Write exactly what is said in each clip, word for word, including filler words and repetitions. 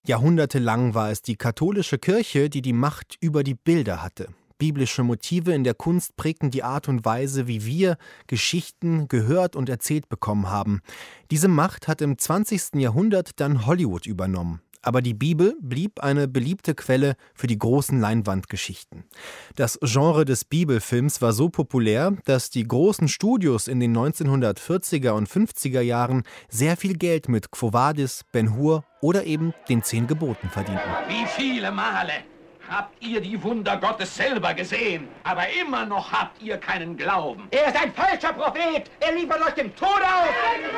Jahrhundertelang war es die katholische Kirche, die die Macht über die Bilder hatte. Biblische Motive in der Kunst prägten die Art und Weise, wie wir Geschichten gehört und erzählt bekommen haben. Diese Macht hat im zwanzigsten Jahrhundert dann Hollywood übernommen. Aber die Bibel blieb eine beliebte Quelle für die großen Leinwandgeschichten. Das Genre des Bibelfilms war so populär, dass die großen Studios in den neunzehnhundertvierziger und fünfziger Jahren sehr viel Geld mit Quo Vadis, Ben-Hur oder eben den Zehn Geboten verdienten. Wie viele Male habt ihr die Wunder Gottes selber gesehen, aber immer noch habt ihr keinen Glauben? Er ist ein falscher Prophet! Er liefert euch dem Tod aus!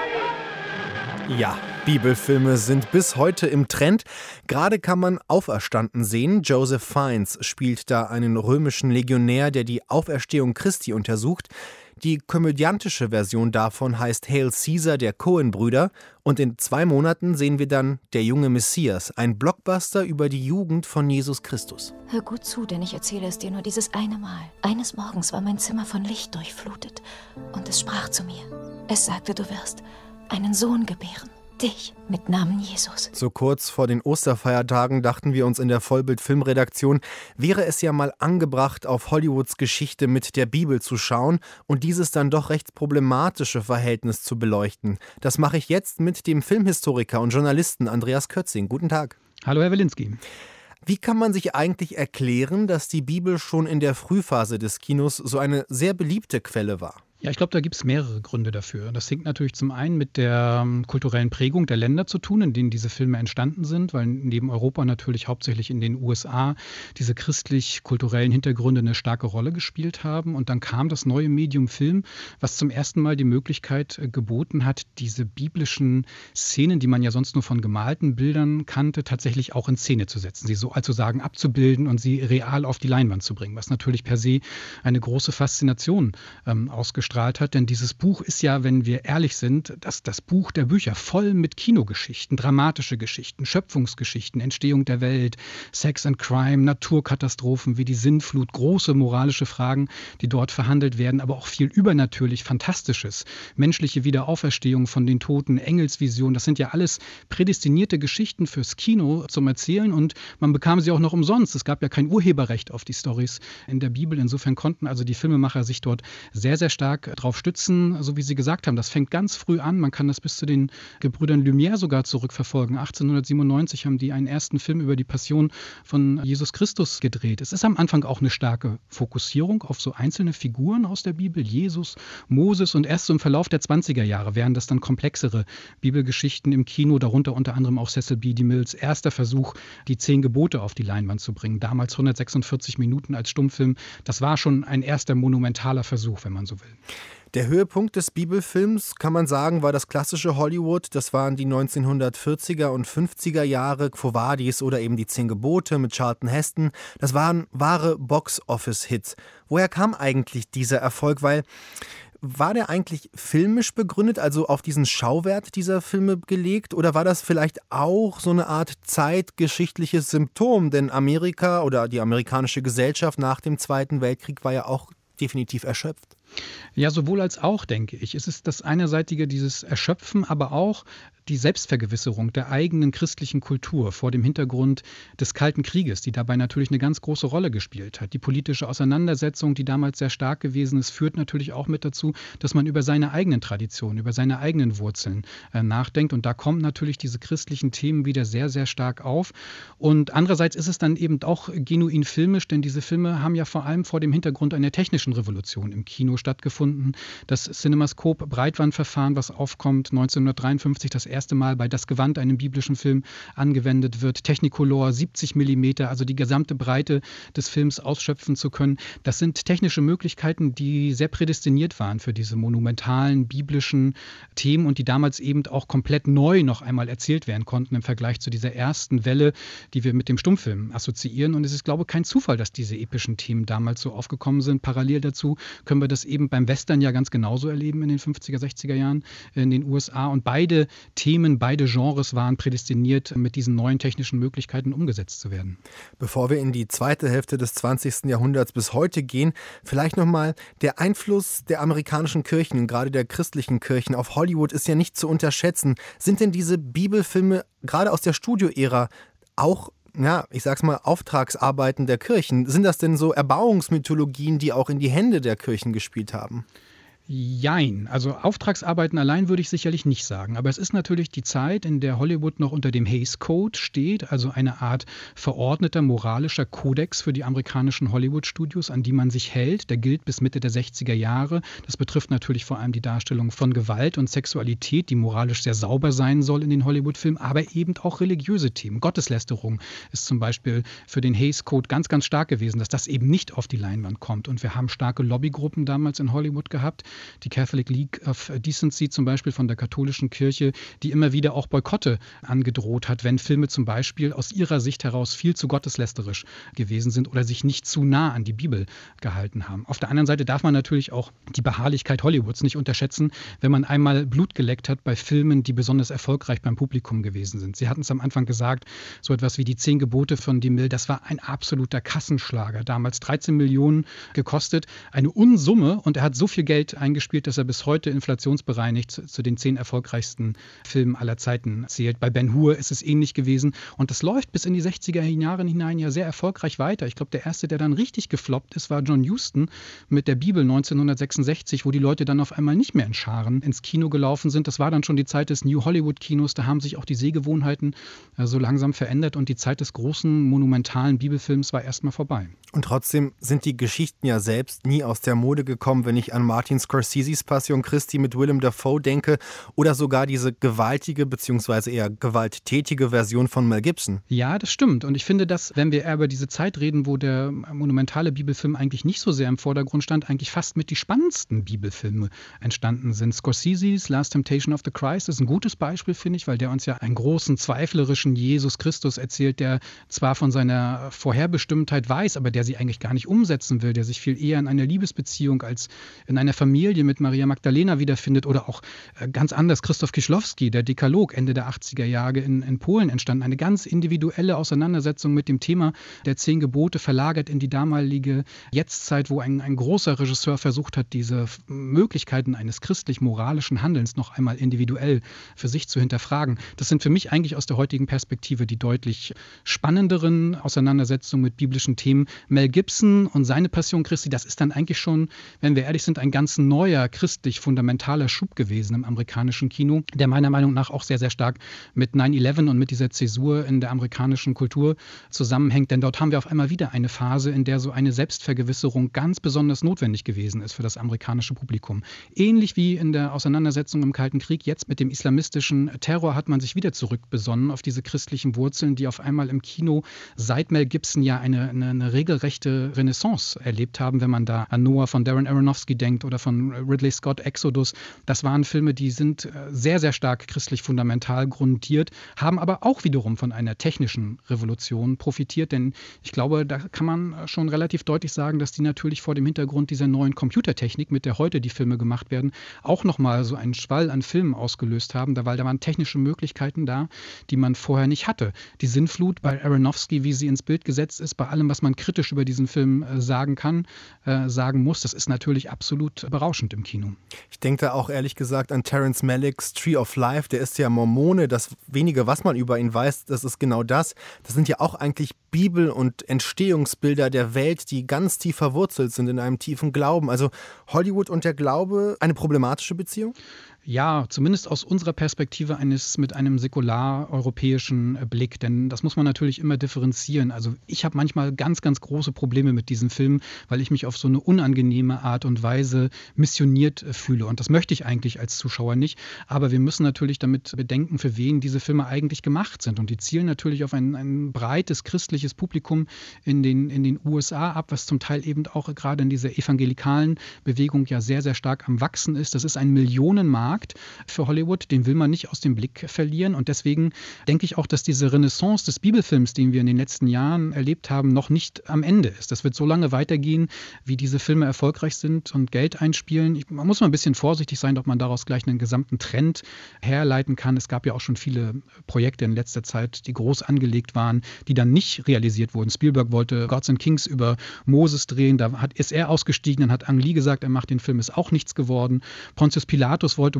Ja, Bibelfilme sind bis heute im Trend. Gerade kann man Auferstanden sehen. Joseph Fiennes spielt da einen römischen Legionär, der die Auferstehung Christi untersucht. Die komödiantische Version davon heißt Hail Caesar der Coen-Brüder. Und in zwei Monaten sehen wir dann Der junge Messias, ein Blockbuster über die Jugend von Jesus Christus. Hör gut zu, denn ich erzähle es dir nur dieses eine Mal. Eines Morgens war mein Zimmer von Licht durchflutet. Und es sprach zu mir. Es sagte, du wirst einen Sohn gebären. Dich mit Namen Jesus. So kurz vor den Osterfeiertagen dachten wir uns in der Vollbild-Filmredaktion, wäre es ja mal angebracht, auf Hollywoods Geschichte mit der Bibel zu schauen und dieses dann doch recht problematische Verhältnis zu beleuchten. Das mache ich jetzt mit dem Filmhistoriker und Journalisten Andreas Kötzing. Guten Tag. Hallo, Herr Wilinski. Wie kann man sich eigentlich erklären, dass die Bibel schon in der Frühphase des Kinos so eine sehr beliebte Quelle war? Ja, ich glaube, da gibt es mehrere Gründe dafür. Das hängt natürlich zum einen mit der ähm, kulturellen Prägung der Länder zu tun, in denen diese Filme entstanden sind, weil neben Europa natürlich hauptsächlich in den U S A diese christlich-kulturellen Hintergründe eine starke Rolle gespielt haben. Und dann kam das neue Medium Film, was zum ersten Mal die Möglichkeit äh, geboten hat, diese biblischen Szenen, die man ja sonst nur von gemalten Bildern kannte, tatsächlich auch in Szene zu setzen, sie so sozusagen abzubilden und sie real auf die Leinwand zu bringen, was natürlich per se eine große Faszination ähm, ausgestrahlt hat, denn dieses Buch ist ja, wenn wir ehrlich sind, das, das Buch der Bücher, voll mit Kinogeschichten, dramatische Geschichten, Schöpfungsgeschichten, Entstehung der Welt, Sex and Crime, Naturkatastrophen wie die Sintflut, große moralische Fragen, die dort verhandelt werden, aber auch viel übernatürlich Fantastisches, menschliche Wiederauferstehung von den Toten, Engelsvision, das sind ja alles prädestinierte Geschichten fürs Kino zum Erzählen und man bekam sie auch noch umsonst. Es gab ja kein Urheberrecht auf die Storys in der Bibel, insofern konnten also die Filmemacher sich dort sehr, sehr stark darauf stützen, so wie Sie gesagt haben. Das fängt ganz früh an. Man kann das bis zu den Gebrüdern Lumière sogar zurückverfolgen. achtzehnhundertsiebenundneunzig haben die einen ersten Film über die Passion von Jesus Christus gedreht. Es ist am Anfang auch eine starke Fokussierung auf so einzelne Figuren aus der Bibel, Jesus, Moses, und erst so im Verlauf der zwanziger Jahre wären das dann komplexere Bibelgeschichten im Kino, darunter unter anderem auch Cecil B. DeMilles erster Versuch, die Zehn Gebote auf die Leinwand zu bringen. Damals hundertsechsundvierzig Minuten als Stummfilm. Das war schon ein erster monumentaler Versuch, wenn man so will. Der Höhepunkt des Bibelfilms, kann man sagen, war das klassische Hollywood. Das waren die neunzehnhundertvierziger und fünfziger Jahre, Quo Vadis oder eben die Zehn Gebote mit Charlton Heston. Das waren wahre Box-Office-Hits. Woher kam eigentlich dieser Erfolg? Weil war der eigentlich filmisch begründet, also auf diesen Schauwert dieser Filme gelegt? Oder war das vielleicht auch so eine Art zeitgeschichtliches Symptom? Denn Amerika oder die amerikanische Gesellschaft nach dem Zweiten Weltkrieg war ja auch definitiv erschöpft. Ja, sowohl als auch, denke ich. Es ist das einerseitige, dieses Erschöpfen, aber auch die Selbstvergewisserung der eigenen christlichen Kultur vor dem Hintergrund des Kalten Krieges, die dabei natürlich eine ganz große Rolle gespielt hat. Die politische Auseinandersetzung, die damals sehr stark gewesen ist, führt natürlich auch mit dazu, dass man über seine eigenen Traditionen, über seine eigenen Wurzeln äh, nachdenkt. Und da kommen natürlich diese christlichen Themen wieder sehr, sehr stark auf. Und andererseits ist es dann eben auch genuin filmisch, denn diese Filme haben ja vor allem vor dem Hintergrund einer technischen Revolution im Kino stattgefunden. Das CinemaScope-Breitbandverfahren, was aufkommt, neunzehnhundertdreiundfünfzig das erste Mal bei Das Gewand, einem biblischen Film, angewendet wird. Technicolor, siebzig Millimeter, also die gesamte Breite des Films ausschöpfen zu können. Das sind technische Möglichkeiten, die sehr prädestiniert waren für diese monumentalen biblischen Themen und die damals eben auch komplett neu noch einmal erzählt werden konnten im Vergleich zu dieser ersten Welle, die wir mit dem Stummfilm assoziieren. Und es ist, glaube ich, kein Zufall, dass diese epischen Themen damals so aufgekommen sind. Parallel dazu können wir das eben beim Western ja ganz genauso erleben in den fünfziger, sechziger Jahren in den U S A. Und beide Themen, beide Genres waren prädestiniert, mit diesen neuen technischen Möglichkeiten umgesetzt zu werden. Bevor wir in die zweite Hälfte des zwanzigsten Jahrhunderts bis heute gehen, vielleicht nochmal der Einfluss der amerikanischen Kirchen, gerade der christlichen Kirchen auf Hollywood ist ja nicht zu unterschätzen. Sind denn diese Bibelfilme gerade aus der Studioära auch, ja, ich sag's mal, Auftragsarbeiten der Kirchen. Sind das denn so Erbauungsmythologien, die auch in die Hände der Kirchen gespielt haben? Jein. Also Auftragsarbeiten allein würde ich sicherlich nicht sagen. Aber es ist natürlich die Zeit, in der Hollywood noch unter dem Hays Code steht, also eine Art verordneter moralischer Kodex für die amerikanischen Hollywood-Studios, an die man sich hält. Der gilt bis Mitte der sechziger Jahre. Das betrifft natürlich vor allem die Darstellung von Gewalt und Sexualität, die moralisch sehr sauber sein soll in den Hollywood-Filmen, aber eben auch religiöse Themen. Gotteslästerung ist zum Beispiel für den Hays Code ganz, ganz stark gewesen, dass das eben nicht auf die Leinwand kommt. Und wir haben starke Lobbygruppen damals in Hollywood gehabt, die Catholic League of Decency zum Beispiel von der katholischen Kirche, die immer wieder auch Boykotte angedroht hat, wenn Filme zum Beispiel aus ihrer Sicht heraus viel zu gotteslästerisch gewesen sind oder sich nicht zu nah an die Bibel gehalten haben. Auf der anderen Seite darf man natürlich auch die Beharrlichkeit Hollywoods nicht unterschätzen, wenn man einmal Blut geleckt hat bei Filmen, die besonders erfolgreich beim Publikum gewesen sind. Sie hatten es am Anfang gesagt, so etwas wie die Zehn Gebote von DeMille, das war ein absoluter Kassenschlager. Damals dreizehn Millionen gekostet, eine Unsumme, und er hat so viel Geld eingespielt, dass er bis heute inflationsbereinigt zu, zu den zehn erfolgreichsten Filmen aller Zeiten zählt. Bei Ben-Hur ist es ähnlich gewesen und das läuft bis in die sechziger Jahre hinein ja sehr erfolgreich weiter. Ich glaube, der erste, der dann richtig gefloppt ist, war John Huston mit der Bibel neunzehnhundertsechsundsechzig, wo die Leute dann auf einmal nicht mehr in Scharen ins Kino gelaufen sind. Das war dann schon die Zeit des New Hollywood-Kinos, da haben sich auch die Sehgewohnheiten äh, so langsam verändert und die Zeit des großen, monumentalen Bibelfilms war erstmal vorbei. Und trotzdem sind die Geschichten ja selbst nie aus der Mode gekommen, wenn ich an Martin Scorseses Passion Christi mit Willem Dafoe denke oder sogar diese gewaltige bzw. eher gewalttätige Version von Mel Gibson. Ja, das stimmt. Und ich finde, dass, wenn wir eher über diese Zeit reden, wo der monumentale Bibelfilm eigentlich nicht so sehr im Vordergrund stand, eigentlich fast mit die spannendsten Bibelfilme entstanden sind. Scorseses Last Temptation of the Christ ist ein gutes Beispiel, finde ich, weil der uns ja einen großen, zweiflerischen Jesus Christus erzählt, der zwar von seiner Vorherbestimmtheit weiß, aber der sie eigentlich gar nicht umsetzen will, der sich viel eher in einer Liebesbeziehung als in einer Familie mit Maria Magdalena wiederfindet, oder auch äh, ganz anders Krzysztof Kieślowski, der Dekalog, Ende der achtziger Jahre in, in Polen entstanden. Eine ganz individuelle Auseinandersetzung mit dem Thema der Zehn Gebote, verlagert in die damalige Jetztzeit, wo ein, ein großer Regisseur versucht hat, diese Möglichkeiten eines christlich-moralischen Handelns noch einmal individuell für sich zu hinterfragen. Das sind für mich eigentlich aus der heutigen Perspektive die deutlich spannenderen Auseinandersetzungen mit biblischen Themen. Mel Gibson und seine Passion Christi, das ist dann eigentlich schon, wenn wir ehrlich sind, ein ganz neuer christlich-fundamentaler Schub gewesen im amerikanischen Kino, der meiner Meinung nach auch sehr, sehr stark mit neun elf und mit dieser Zäsur in der amerikanischen Kultur zusammenhängt. Denn dort haben wir auf einmal wieder eine Phase, in der so eine Selbstvergewisserung ganz besonders notwendig gewesen ist für das amerikanische Publikum. Ähnlich wie in der Auseinandersetzung im Kalten Krieg, jetzt mit dem islamistischen Terror hat man sich wieder zurückbesonnen auf diese christlichen Wurzeln, die auf einmal im Kino seit Mel Gibson ja eine, eine, eine regelrechte Renaissance erlebt haben, wenn man da an Noah von Darren Aronofsky denkt oder von Ridley Scott, Exodus. Das waren Filme, die sind sehr, sehr stark christlich fundamental grundiert, haben aber auch wiederum von einer technischen Revolution profitiert, denn ich glaube, da kann man schon relativ deutlich sagen, dass die natürlich vor dem Hintergrund dieser neuen Computertechnik, mit der heute die Filme gemacht werden, auch nochmal so einen Schwall an Filmen ausgelöst haben, weil da waren technische Möglichkeiten da, die man vorher nicht hatte. Die Sinnflut bei Aronofsky, wie sie ins Bild gesetzt ist, bei allem, was man kritisch über diesen Film äh, sagen kann, äh, sagen muss, das ist natürlich absolut berauschend im Kino. Ich denke da auch ehrlich gesagt an Terrence Malicks Tree of Life, der ist ja Mormone, das wenige, was man über ihn weiß, das ist genau das. Das sind ja auch eigentlich Bibel- und Entstehungsbilder der Welt, die ganz tief verwurzelt sind in einem tiefen Glauben. Also Hollywood und der Glaube, eine problematische Beziehung? Ja, zumindest aus unserer Perspektive eines mit einem säkular-europäischen Blick, denn das muss man natürlich immer differenzieren. Also ich habe manchmal ganz, ganz große Probleme mit diesen Filmen, weil ich mich auf so eine unangenehme Art und Weise missioniert fühle, und das möchte ich eigentlich als Zuschauer nicht, aber wir müssen natürlich damit bedenken, für wen diese Filme eigentlich gemacht sind, und die zielen natürlich auf ein, ein breites christliches Publikum in den, in den U S A ab, was zum Teil eben auch gerade in dieser evangelikalen Bewegung ja sehr, sehr stark am Wachsen ist. Das ist ein Millionenmarkt für Hollywood, den will man nicht aus dem Blick verlieren, und deswegen denke ich auch, dass diese Renaissance des Bibelfilms, den wir in den letzten Jahren erlebt haben, noch nicht am Ende ist. Das wird so lange weitergehen, wie diese Filme erfolgreich sind und Geld einspielen. Ich, man muss mal ein bisschen vorsichtig sein, ob man daraus gleich einen gesamten Trend herleiten kann. Es gab ja auch schon viele Projekte in letzter Zeit, die groß angelegt waren, die dann nicht realisiert wurden. Spielberg wollte Gods and Kings über Moses drehen, da hat, ist er ausgestiegen, dann hat Ang Lee gesagt, er macht den Film, ist auch nichts geworden. Pontius Pilatus wollte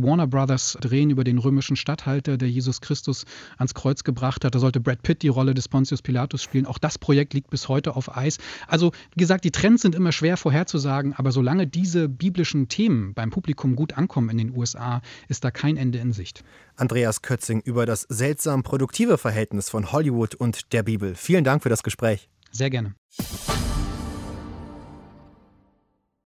Warner Brothers drehen über den römischen Statthalter, der Jesus Christus ans Kreuz gebracht hat. Da sollte Brad Pitt die Rolle des Pontius Pilatus spielen. Auch das Projekt liegt bis heute auf Eis. Also wie gesagt, die Trends sind immer schwer vorherzusagen, aber solange diese biblischen Themen beim Publikum gut ankommen in den U S A, ist da kein Ende in Sicht. Andreas Kötzing über das seltsam produktive Verhältnis von Hollywood und der Bibel. Vielen Dank für das Gespräch. Sehr gerne.